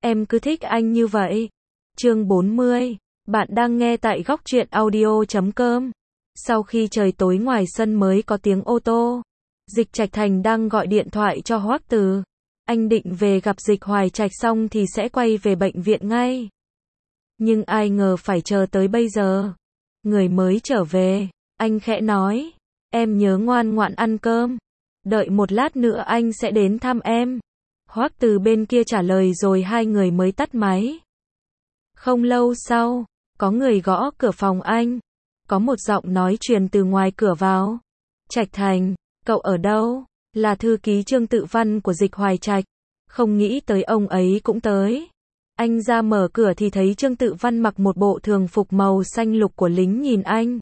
Em cứ thích anh như vậy. Chương 40. Bạn đang nghe tại góc truyện audio.com. Sau khi trời tối ngoài sân mới có tiếng ô tô. Dịch Trạch Thành đang gọi điện thoại cho Hoắc Từ. Anh định về gặp Dịch Hoài Trạch xong thì sẽ quay về bệnh viện ngay. Nhưng ai ngờ phải chờ tới bây giờ. Người mới trở về. Anh khẽ nói. Em nhớ ngoan ngoãn ăn cơm. Đợi một lát nữa anh sẽ đến thăm em. Hoắc Từ bên kia trả lời rồi hai người mới tắt máy. Không lâu sau, có người gõ cửa phòng anh. Có một giọng nói truyền từ ngoài cửa vào. Trạch Thành, cậu ở đâu? Là thư ký Trương Tự Văn của Dịch Hoài Trạch. Không nghĩ tới ông ấy cũng tới. Anh ra mở cửa thì thấy Trương Tự Văn mặc một bộ thường phục màu xanh lục của lính nhìn anh.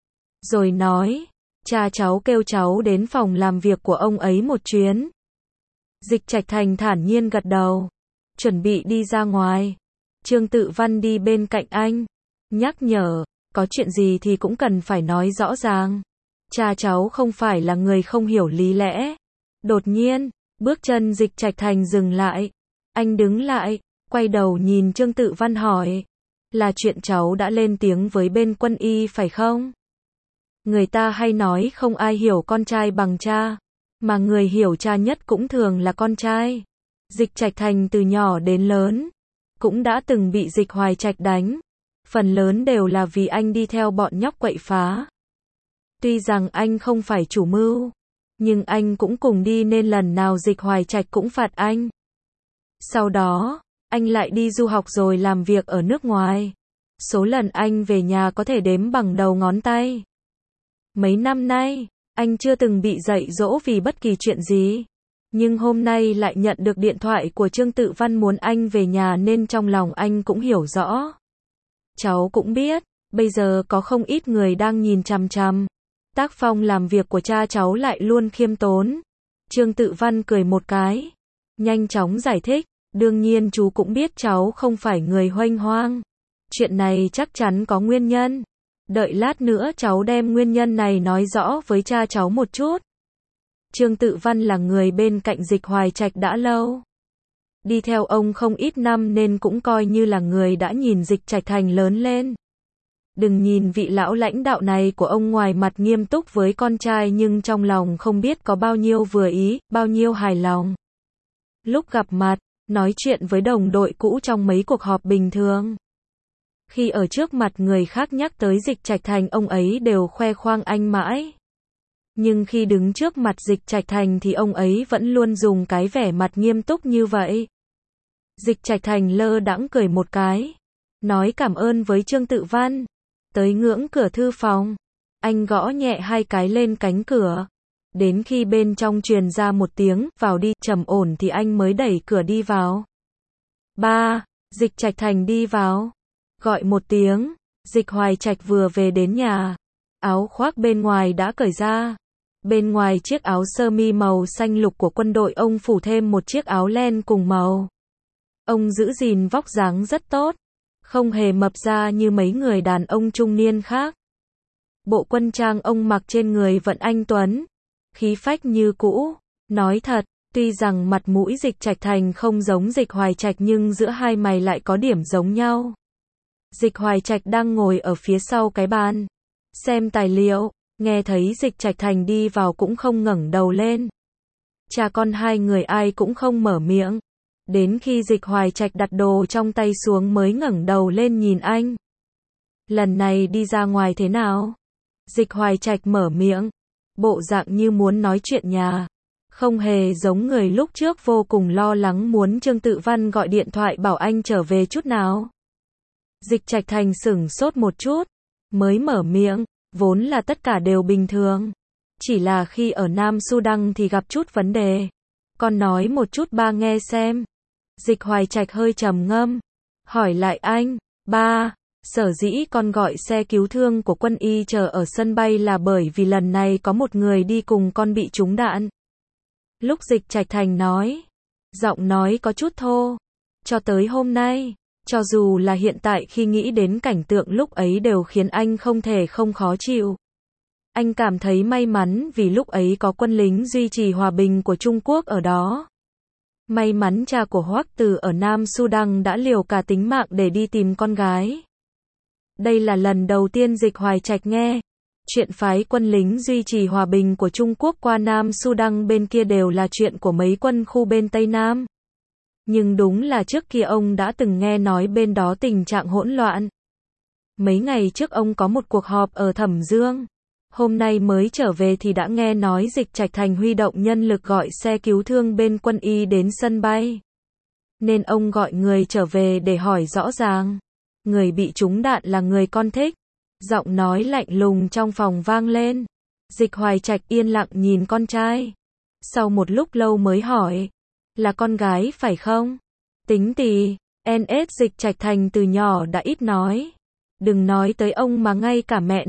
Rồi nói, cha cháu kêu cháu đến phòng làm việc của ông ấy một chuyến. Dịch Trạch Thành thản nhiên gật đầu. Chuẩn bị đi ra ngoài. Trương Tự Văn đi bên cạnh anh. Nhắc nhở, có chuyện gì thì cũng cần phải nói rõ ràng. Cha cháu không phải là người không hiểu lý lẽ. Đột nhiên, bước chân Dịch Trạch Thành dừng lại. Anh đứng lại, quay đầu nhìn Trương Tự Văn hỏi. Là chuyện cháu đã lên tiếng với bên quân y phải không? Người ta hay nói không ai hiểu con trai bằng cha. Mà người hiểu cha nhất cũng thường là con trai. Dịch Trạch Thành từ nhỏ đến lớn cũng đã từng bị Dịch Hoài Trạch đánh. Phần lớn đều là vì anh đi theo bọn nhóc quậy phá. Tuy rằng anh không phải chủ mưu, nhưng anh cũng cùng đi nên lần nào Dịch Hoài Trạch cũng phạt anh. Sau đó, anh lại đi du học rồi làm việc ở nước ngoài. Số lần anh về nhà có thể đếm bằng đầu ngón tay. Mấy năm nay, anh chưa từng bị dạy dỗ vì bất kỳ chuyện gì. Nhưng hôm nay lại nhận được điện thoại của Trương Tự Văn muốn anh về nhà nên trong lòng anh cũng hiểu rõ. Cháu cũng biết, bây giờ có không ít người đang nhìn chằm chằm. Tác phong làm việc của cha cháu lại luôn khiêm tốn. Trương Tự Văn cười một cái. Nhanh chóng giải thích, đương nhiên chú cũng biết cháu không phải người huênh hoang. Chuyện này chắc chắn có nguyên nhân. Đợi lát nữa cháu đem nguyên nhân này nói rõ với cha cháu một chút. Trương Tự Văn là người bên cạnh Dịch Hoài Trạch đã lâu. Đi theo ông không ít năm nên cũng coi như là người đã nhìn Dịch Trạch Thành lớn lên. Đừng nhìn vị lão lãnh đạo này của ông ngoài mặt nghiêm túc với con trai nhưng trong lòng không biết có bao nhiêu vừa ý, bao nhiêu hài lòng. Lúc gặp mặt, nói chuyện với đồng đội cũ trong mấy cuộc họp bình thường. Khi ở trước mặt người khác nhắc tới Dịch Trạch Thành ông ấy đều khoe khoang anh mãi. Nhưng khi đứng trước mặt Dịch Trạch Thành thì ông ấy vẫn luôn dùng cái vẻ mặt nghiêm túc như vậy. Dịch Trạch Thành lơ đãng cười một cái. Nói cảm ơn với Trương Tự Văn. Tới ngưỡng cửa thư phòng. Anh gõ nhẹ hai cái lên cánh cửa. Đến khi bên trong truyền ra một tiếng, vào đi, trầm ổn thì anh mới đẩy cửa đi vào. Ba, Dịch Trạch Thành đi vào. Gọi một tiếng, Dịch Hoài Trạch vừa về đến nhà. Áo khoác bên ngoài đã cởi ra. Bên ngoài chiếc áo sơ mi màu xanh lục của quân đội ông phủ thêm một chiếc áo len cùng màu. Ông giữ gìn vóc dáng rất tốt. Không hề mập ra như mấy người đàn ông trung niên khác. Bộ quân trang ông mặc trên người vẫn anh tuấn. Khí phách như cũ. Nói thật, tuy rằng mặt mũi Dịch Trạch Thành không giống Dịch Hoài Trạch nhưng giữa hai mày lại có điểm giống nhau. Dịch Hoài Trạch đang ngồi ở phía sau cái bàn. Xem tài liệu, nghe thấy Dịch Trạch Thành đi vào cũng không ngẩng đầu lên. Cha con hai người ai cũng không mở miệng. Đến khi Dịch Hoài Trạch đặt đồ trong tay xuống mới ngẩng đầu lên nhìn anh. Lần này đi ra ngoài thế nào? Dịch Hoài Trạch mở miệng. Bộ dạng như muốn nói chuyện nhà. Không hề giống người lúc trước vô cùng lo lắng muốn Trương Tự Văn gọi điện thoại bảo anh trở về chút nào. Dịch Trạch Thành sửng sốt một chút. Mới mở miệng. Vốn là tất cả đều bình thường. Chỉ là khi ở Nam Sudan thì gặp chút vấn đề. Con nói một chút ba nghe xem. Dịch Hoài Trạch hơi trầm ngâm. Hỏi lại anh. Ba, sở dĩ con gọi xe cứu thương của quân y chờ ở sân bay là bởi vì lần này có một người đi cùng con bị trúng đạn. Lúc Dịch Trạch Thành nói. Giọng nói có chút thô. Cho tới hôm nay. Cho dù là hiện tại khi nghĩ đến cảnh tượng lúc ấy đều khiến anh không thể không khó chịu. Anh cảm thấy may mắn vì lúc ấy có quân lính duy trì hòa bình của Trung Quốc ở đó. May mắn cha của Hoắc Từ ở Nam Sudan đã liều cả tính mạng để đi tìm con gái. Đây là lần đầu tiên Dịch Hoài Trạch nghe chuyện phái quân lính duy trì hòa bình của Trung Quốc qua Nam Sudan bên kia đều là chuyện của mấy quân khu bên Tây Nam. Nhưng đúng là trước kia ông đã từng nghe nói bên đó tình trạng hỗn loạn. Mấy ngày trước ông có một cuộc họp ở Thẩm Dương. Hôm nay mới trở về thì đã nghe nói Dịch Trạch Thành huy động nhân lực gọi xe cứu thương bên quân y đến sân bay. Nên ông gọi người trở về để hỏi rõ ràng. Người bị trúng đạn là người con thích. Giọng nói lạnh lùng trong phòng vang lên. Dịch Hoài Trạch yên lặng nhìn con trai. Sau một lúc lâu mới hỏi. Là con gái phải không? Tính tì, NS Dịch Trạch Thành từ nhỏ đã ít nói. Đừng nói tới ông mà ngay cả mẹ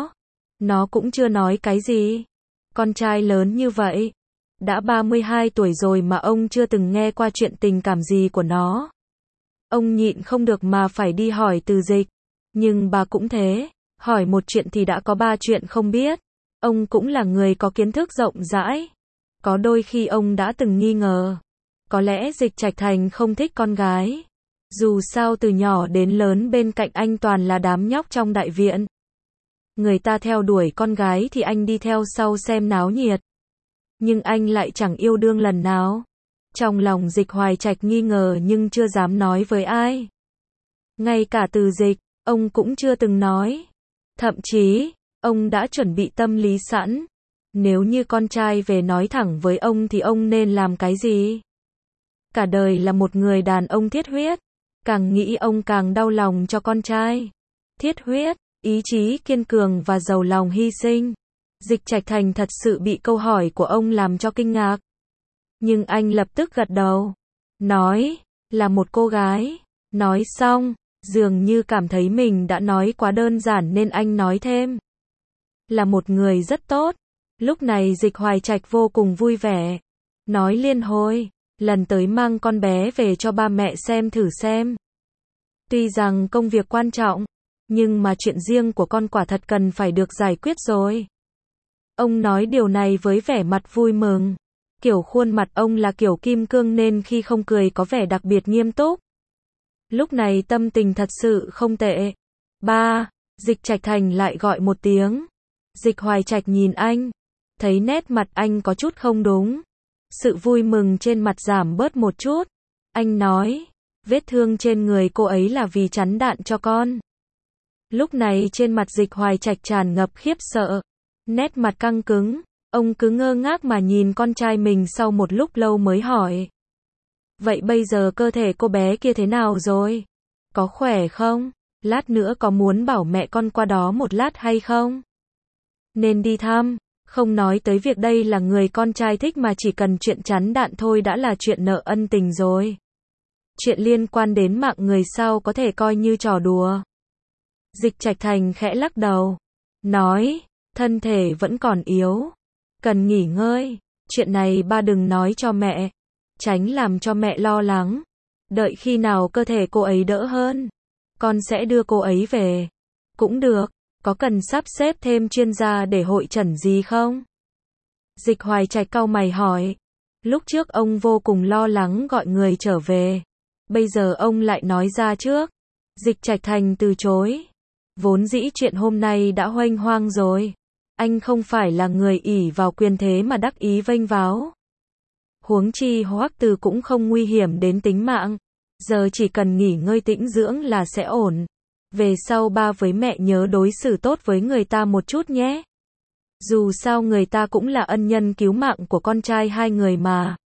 nó cũng chưa nói cái gì. Con trai lớn như vậy, đã 32 tuổi rồi mà ông chưa từng nghe qua chuyện tình cảm gì của nó. Ông nhịn không được mà phải đi hỏi Từ Dịch. Nhưng bà cũng thế, hỏi một chuyện thì đã có 3 chuyện không biết. Ông cũng là người có kiến thức rộng rãi. Có đôi khi ông đã từng nghi ngờ. Có lẽ Dịch Trạch Thành không thích con gái. Dù sao từ nhỏ đến lớn bên cạnh anh toàn là đám nhóc trong đại viện. Người ta theo đuổi con gái thì anh đi theo sau xem náo nhiệt. Nhưng anh lại chẳng yêu đương lần nào. Trong lòng Dịch Hoài Trạch nghi ngờ nhưng chưa dám nói với ai. Ngay cả Từ Dịch, ông cũng chưa từng nói. Thậm chí, ông đã chuẩn bị tâm lý sẵn. Nếu như con trai về nói thẳng với ông thì ông nên làm cái gì? Cả đời là một người đàn ông thiết huyết. Càng nghĩ ông càng đau lòng cho con trai. Thiết huyết, ý chí kiên cường và giàu lòng hy sinh. Dịch Trạch Thành thật sự bị câu hỏi của ông làm cho kinh ngạc. Nhưng anh lập tức gật đầu. Nói, là một cô gái. Nói xong, dường như cảm thấy mình đã nói quá đơn giản nên anh nói thêm. Là một người rất tốt. Lúc này Dịch Hoài Trạch vô cùng vui vẻ. Nói liên hồi, lần tới mang con bé về cho ba mẹ xem thử xem. Tuy rằng công việc quan trọng, nhưng mà chuyện riêng của con quả thật cần phải được giải quyết rồi. Ông nói điều này với vẻ mặt vui mừng. Kiểu khuôn mặt ông là kiểu kim cương nên khi không cười có vẻ đặc biệt nghiêm túc. Lúc này tâm tình thật sự không tệ. Ba, Dịch Trạch Thành lại gọi một tiếng. Dịch Hoài Trạch nhìn anh, thấy nét mặt anh có chút không đúng. Sự vui mừng trên mặt giảm bớt một chút. Anh nói, vết thương trên người cô ấy là vì chắn đạn cho con. Lúc này trên mặt Dịch Hoài Trạch tràn ngập khiếp sợ. Nét mặt căng cứng. Ông cứ ngơ ngác mà nhìn con trai mình sau một lúc lâu mới hỏi. Vậy bây giờ cơ thể cô bé kia thế nào rồi? Có khỏe không? Lát nữa có muốn bảo mẹ con qua đó một lát hay không? Nên đi thăm. Không nói tới việc đây là người con trai thích mà chỉ cần chuyện chắn đạn thôi đã là chuyện nợ ân tình rồi. Chuyện liên quan đến mạng người sao có thể coi như trò đùa. Dịch Trạch Thành khẽ lắc đầu. Nói, thân thể vẫn còn yếu. Cần nghỉ ngơi. Chuyện này ba đừng nói cho mẹ. Tránh làm cho mẹ lo lắng. Đợi khi nào cơ thể cô ấy đỡ hơn, con sẽ đưa cô ấy về. Cũng được. Có cần sắp xếp thêm chuyên gia để hội chẩn gì không? Dịch Hoài Trạch cau mày hỏi. Lúc trước ông vô cùng lo lắng gọi người trở về. Bây giờ ông lại nói ra trước. Dịch Trạch Thành từ chối. Vốn dĩ chuyện hôm nay đã huênh hoang rồi. Anh không phải là người ỷ vào quyền thế mà đắc ý vênh váo. Huống chi Hoắc Từ cũng không nguy hiểm đến tính mạng. Giờ chỉ cần nghỉ ngơi tĩnh dưỡng là sẽ ổn. Về sau ba với mẹ nhớ đối xử tốt với người ta một chút nhé. Dù sao người ta cũng là ân nhân cứu mạng của con trai hai người mà.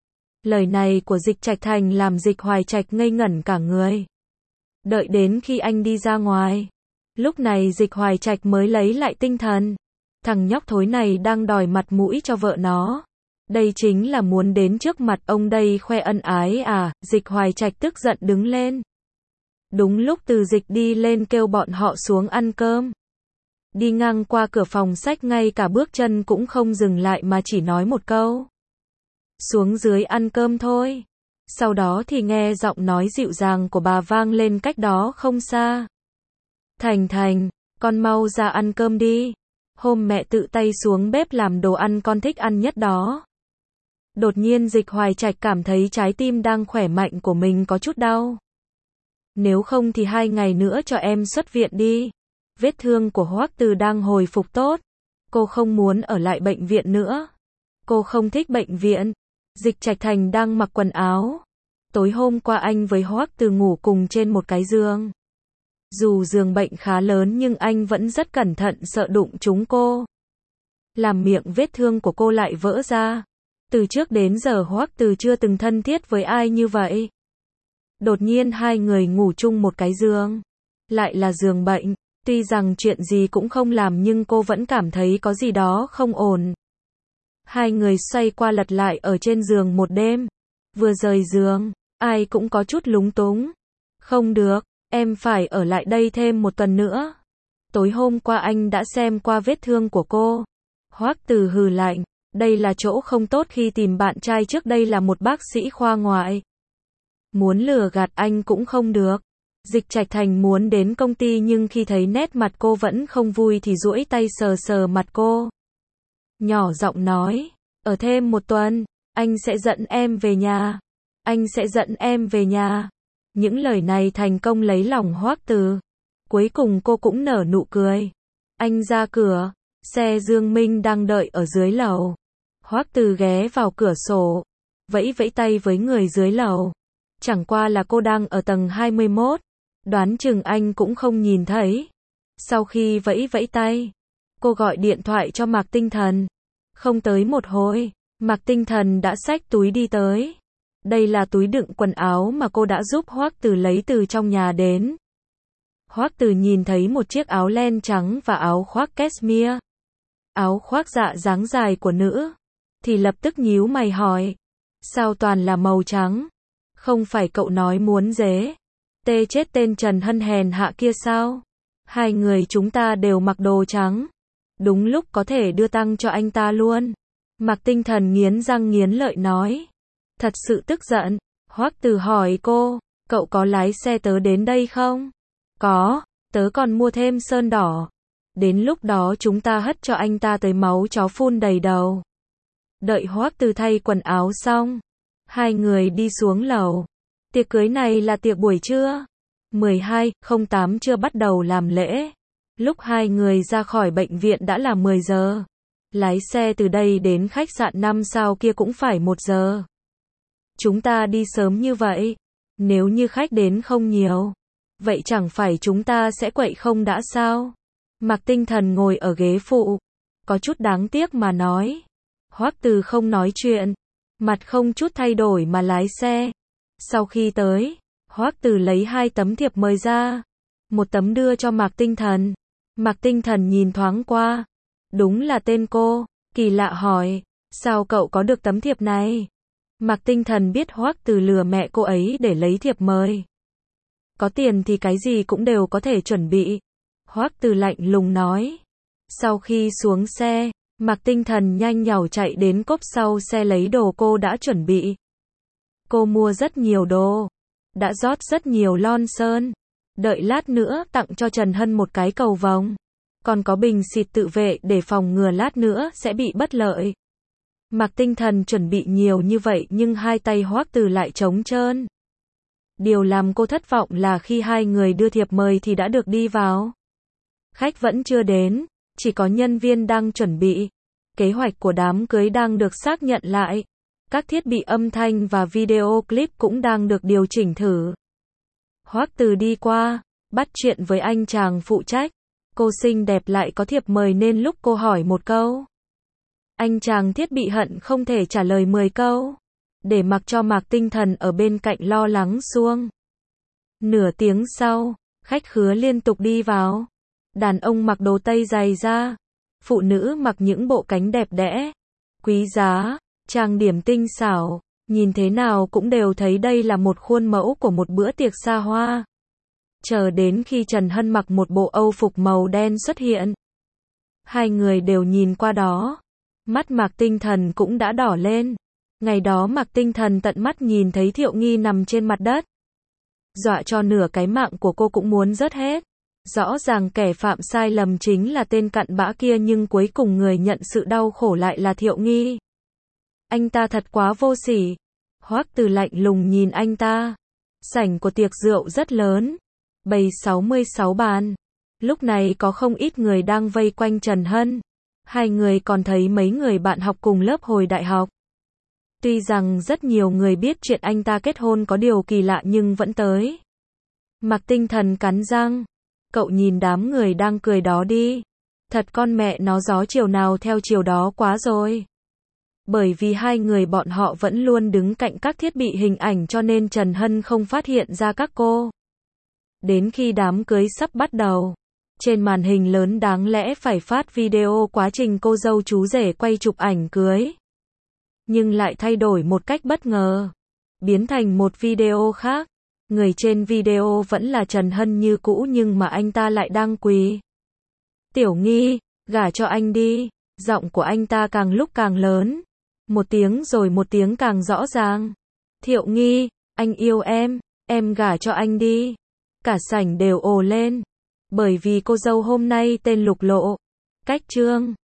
Lời này của Dịch Trạch Thành làm Dịch Hoài Trạch ngây ngẩn cả người. Đợi đến khi anh đi ra ngoài. Lúc này Dịch Hoài Trạch mới lấy lại tinh thần. Thằng nhóc thối này đang đòi mặt mũi cho vợ nó. Đây chính là muốn đến trước mặt ông đây khoe ân ái à. Dịch Hoài Trạch tức giận đứng lên. Đúng lúc Từ Dịch đi lên kêu bọn họ xuống ăn cơm. Đi ngang qua cửa phòng sách ngay cả bước chân cũng không dừng lại mà chỉ nói một câu. Xuống dưới ăn cơm thôi. Sau đó thì nghe giọng nói dịu dàng của bà vang lên cách đó không xa. Thành Thành, con mau ra ăn cơm đi. Hôm mẹ tự tay xuống bếp làm đồ ăn con thích ăn nhất đó. Đột nhiên Dịch Hoài Trạch cảm thấy trái tim đang khỏe mạnh của mình có chút đau. Nếu không thì 2 ngày nữa cho em xuất viện đi. Vết thương của Hoắc Từ đang hồi phục tốt. Cô không muốn ở lại bệnh viện nữa. Cô không thích bệnh viện. Dịch Trạch Thành đang mặc quần áo. Tối hôm qua anh với Hoắc Từ ngủ cùng trên một cái giường. Dù giường bệnh khá lớn nhưng anh vẫn rất cẩn thận sợ đụng trúng cô. Làm miệng vết thương của cô lại vỡ ra. Từ trước đến giờ Hoắc Từ chưa từng thân thiết với ai như vậy. Đột nhiên 2 người ngủ chung một cái giường. Lại là giường bệnh. Tuy rằng chuyện gì cũng không làm nhưng cô vẫn cảm thấy có gì đó không ổn. 2 người xoay qua lật lại ở trên giường một đêm. Vừa rời giường, ai cũng có chút lúng túng. Không được, em phải ở lại đây thêm 1 tuần nữa. Tối hôm qua anh đã xem qua vết thương của cô. Hoắc Từ hừ lạnh, đây là chỗ không tốt khi tìm bạn trai trước đây là một bác sĩ khoa ngoại. Muốn lừa gạt anh cũng không được. Dịch Trạch Thành muốn đến công ty nhưng khi thấy nét mặt cô vẫn không vui thì duỗi tay sờ sờ mặt cô. Nhỏ giọng nói, ở thêm 1 tuần, anh sẽ dẫn em về nhà. Anh sẽ dẫn em về nhà. Những lời này thành công lấy lòng Hoắc Từ. Cuối cùng cô cũng nở nụ cười. Anh ra cửa, xe Dương Minh đang đợi ở dưới lầu. Hoắc Từ ghé vào cửa sổ, vẫy vẫy tay với người dưới lầu. Chẳng qua là cô đang ở tầng 21. Đoán chừng anh cũng không nhìn thấy. Sau khi vẫy vẫy tay, cô gọi điện thoại cho Mạc Tinh Thần. Không tới một hồi, Mạc Tinh Thần đã xách túi đi tới. Đây là túi đựng quần áo mà cô đã giúp Hoắc Từ lấy từ trong nhà đến. Hoắc Từ nhìn thấy một chiếc áo len trắng và áo khoác cashmere. Áo khoác dạ dáng dài của nữ. Thì lập tức nhíu mày hỏi. Sao toàn là màu trắng? Không phải cậu nói muốn dế tê chết tên Trần Hân hèn hạ kia sao? 2 người chúng ta đều mặc đồ trắng. Đúng lúc có thể đưa tăng cho anh ta luôn. Mạc Tinh Thần nghiến răng nghiến lợi nói. Thật sự tức giận. Hoắc Từ hỏi cô, cậu có lái xe tớ đến đây không? Có, tớ còn mua thêm sơn đỏ. Đến lúc đó chúng ta hất cho anh ta tới máu chó phun đầy đầu. Đợi Hoắc Từ thay quần áo xong, 2 người đi xuống lầu. Tiệc cưới này là tiệc buổi trưa. 12:08 chưa bắt đầu làm lễ. Lúc 2 người ra khỏi bệnh viện đã là 10 giờ. Lái xe từ đây đến khách sạn 5 sao kia cũng phải 1 giờ. Chúng ta đi sớm như vậy. Nếu như khách đến không nhiều, vậy chẳng phải chúng ta sẽ quậy không đã sao? Mạc Tinh Thần ngồi ở ghế phụ, có chút đáng tiếc mà nói. Hoắc Từ không nói chuyện, mặt không chút thay đổi mà lái xe. Sau khi tới, Hoắc Từ lấy 2 tấm thiệp mời ra. Một tấm đưa cho Mạc Tinh Thần. Mạc Tinh Thần nhìn thoáng qua. Đúng là tên cô. Kỳ lạ hỏi, sao cậu có được tấm thiệp này? Mạc Tinh Thần biết Hoắc Từ lừa mẹ cô ấy để lấy thiệp mời. Có tiền thì cái gì cũng đều có thể chuẩn bị. Hoắc Từ lạnh lùng nói. Sau khi xuống xe, Mạc Tinh Thần nhanh nhảu chạy đến cốp sau xe lấy đồ cô đã chuẩn bị. Cô mua rất nhiều đồ, đã rót rất nhiều lon sơn. Đợi lát nữa tặng cho Trần Hân một cái cầu vồng. Còn có bình xịt tự vệ để phòng ngừa lát nữa sẽ bị bất lợi. Mạc Tinh Thần chuẩn bị nhiều như vậy nhưng 2 tay Hoắc Từ lại trống trơn. Điều làm cô thất vọng là khi 2 người đưa thiệp mời thì đã được đi vào. Khách vẫn chưa đến, chỉ có nhân viên đang chuẩn bị. Kế hoạch của đám cưới đang được xác nhận lại. Các thiết bị âm thanh và video clip cũng đang được điều chỉnh thử. Hoắc Từ đi qua, bắt chuyện với anh chàng phụ trách. Cô xinh đẹp lại có thiệp mời nên lúc cô hỏi một câu, anh chàng thiết bị hận không thể trả lời 10 câu. Để mặc cho Mạc Tinh Thần ở bên cạnh lo lắng suông. Nửa tiếng sau, khách khứa liên tục đi vào. Đàn ông mặc đồ tây dày da. Phụ nữ mặc những bộ cánh đẹp đẽ, quý giá, trang điểm tinh xảo. Nhìn thế nào cũng đều thấy đây là một khuôn mẫu của một bữa tiệc xa hoa. Chờ đến khi Trần Hân mặc một bộ âu phục màu đen xuất hiện. 2 người đều nhìn qua đó. Mắt Mạc Tinh Thần cũng đã đỏ lên. Ngày đó Mạc Tinh Thần tận mắt nhìn thấy Thiệu Nghi nằm trên mặt đất. Dọa cho nửa cái mạng của cô cũng muốn rớt hết. Rõ ràng kẻ phạm sai lầm chính là tên cặn bã kia nhưng cuối cùng người nhận sự đau khổ lại là Thiệu Nghi. Anh ta thật quá vô sỉ. Hoắc Từ lạnh lùng nhìn anh ta. Sảnh của tiệc rượu rất lớn, bày 66 bàn. Lúc này có không ít người đang vây quanh Trần Hân. Hai người còn thấy mấy người bạn học cùng lớp hồi đại học. Tuy rằng rất nhiều người biết chuyện anh ta kết hôn có điều kỳ lạ nhưng vẫn tới. Mạc Tinh Thần cắn răng. Cậu nhìn đám người đang cười đó đi. Thật con mẹ nó gió chiều nào theo chiều đó quá rồi. Bởi vì hai người bọn họ vẫn luôn đứng cạnh các thiết bị hình ảnh cho nên Trần Hân không phát hiện ra các cô. Đến khi đám cưới sắp bắt đầu, trên màn hình lớn đáng lẽ phải phát video quá trình cô dâu chú rể quay chụp ảnh cưới. Nhưng lại thay đổi một cách bất ngờ. Biến thành một video khác. Người trên video vẫn là Trần Hân như cũ nhưng mà anh ta lại đang quỳ. Tiểu Nghi, gả cho anh đi. Giọng của anh ta càng lúc càng lớn. Một tiếng rồi một tiếng càng rõ ràng. Thiệu Nghi, anh yêu em gả cho anh đi. Cả sảnh đều ồ lên. Bởi vì cô dâu hôm nay tên Lục Lộ. Cách chương